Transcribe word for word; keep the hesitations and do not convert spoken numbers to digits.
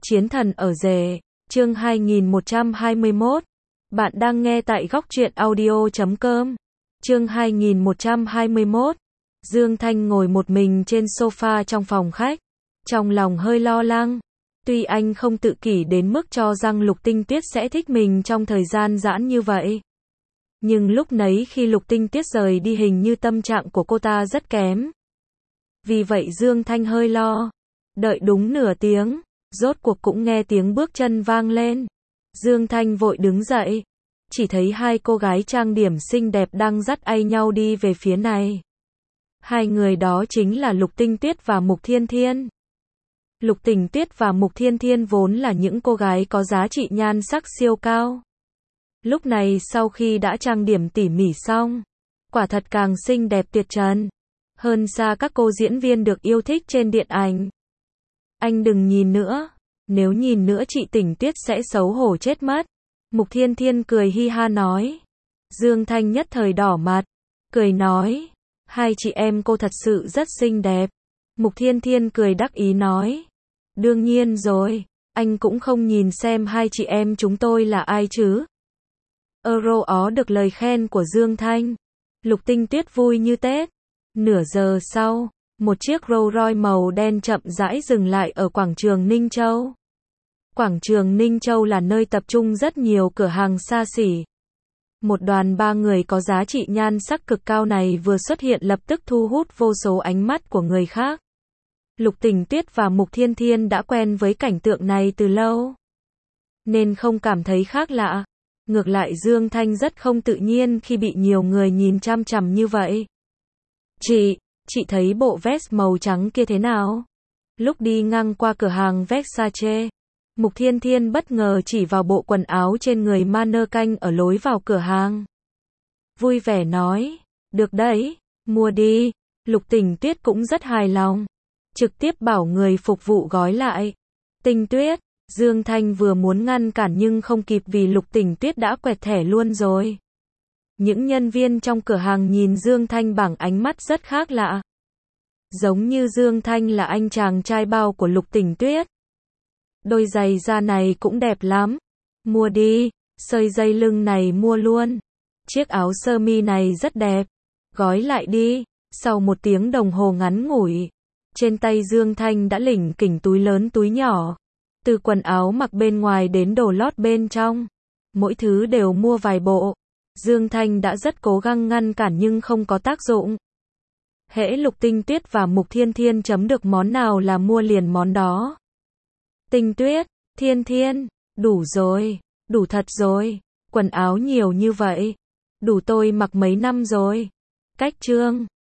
Chiến thần ở rể, chương hai nghìn một trăm hai mươi mốt. Bạn đang nghe tại góc truyện audio chấm com. Chương hai nghìn một trăm hai mươi mốt. Dương Thanh ngồi một mình trên sofa trong phòng khách, trong lòng hơi lo lắng. Tuy anh không tự kỷ đến mức cho rằng Lục Tinh Tuyết sẽ thích mình trong thời gian giãn như vậy, nhưng lúc nấy khi Lục Tinh Tuyết rời đi hình như tâm trạng của cô ta rất kém. Vì vậy Dương Thanh hơi lo. Đợi đúng nửa tiếng, rốt cuộc cũng nghe tiếng bước chân vang lên. Dương Thanh vội đứng dậy, chỉ thấy hai cô gái trang điểm xinh đẹp đang dắt tay nhau đi về phía này. Hai người đó chính là Lục Tinh Tuyết và Mục Thiên Thiên. Lục Tinh Tuyết và Mục Thiên Thiên vốn là những cô gái có giá trị nhan sắc siêu cao. Lúc này sau khi đã trang điểm tỉ mỉ xong, quả thật càng xinh đẹp tuyệt trần hơn xa các cô diễn viên được yêu thích trên điện ảnh. Anh đừng nhìn nữa, nếu nhìn nữa chị Tinh Tuyết sẽ xấu hổ chết mất. Mục Thiên Thiên cười hi ha nói. Dương Thanh nhất thời đỏ mặt, cười nói, hai chị em cô thật sự rất xinh đẹp. Mục Thiên Thiên cười đắc ý nói, đương nhiên rồi, anh cũng không nhìn xem hai chị em chúng tôi là ai chứ. Euro ó được lời khen của Dương Thanh, Lục Tinh Tuyết vui như Tết. Nửa giờ sau, một chiếc Rolls Royce màu đen chậm rãi dừng lại ở quảng trường Ninh Châu. Quảng trường Ninh Châu là nơi tập trung rất nhiều cửa hàng xa xỉ. Một đoàn ba người có giá trị nhan sắc cực cao này vừa xuất hiện lập tức thu hút vô số ánh mắt của người khác. Lục Tinh Tuyết và Mục Thiên Thiên đã quen với cảnh tượng này từ lâu, nên không cảm thấy khác lạ. Ngược lại Dương Thanh rất không tự nhiên khi bị nhiều người nhìn chăm chằm như vậy. Chị, chị thấy bộ vest màu trắng kia thế nào? Lúc đi ngang qua cửa hàng Versace, Mục Thiên Thiên bất ngờ chỉ vào bộ quần áo trên người mannequin ở lối vào cửa hàng. Vui vẻ nói, được đấy, mua đi. Lục Tinh Tuyết cũng rất hài lòng, trực tiếp bảo người phục vụ gói lại. Tinh Tuyết, Dương Thanh vừa muốn ngăn cản nhưng không kịp vì Lục Tinh Tuyết đã quẹt thẻ luôn rồi. Những nhân viên trong cửa hàng nhìn Dương Thanh bằng ánh mắt rất khác lạ. Giống như Dương Thanh là anh chàng trai bao của Lục Tinh Tuyết. Đôi giày da này cũng đẹp lắm. Mua đi, sợi dây lưng này mua luôn. Chiếc áo sơ mi này rất đẹp. Gói lại đi. Sau một tiếng đồng hồ ngắn ngủi, trên tay Dương Thanh đã lỉnh kỉnh túi lớn túi nhỏ. Từ quần áo mặc bên ngoài đến đồ lót bên trong, mỗi thứ đều mua vài bộ. Dương Thanh đã rất cố gắng ngăn cản nhưng không có tác dụng. Hễ Lục Tinh Tuyết và Mục Thiên Thiên chấm được món nào là mua liền món đó. Tinh Tuyết, Thiên Thiên, đủ rồi, đủ thật rồi, quần áo nhiều như vậy, đủ tôi mặc mấy năm rồi. Cách trương,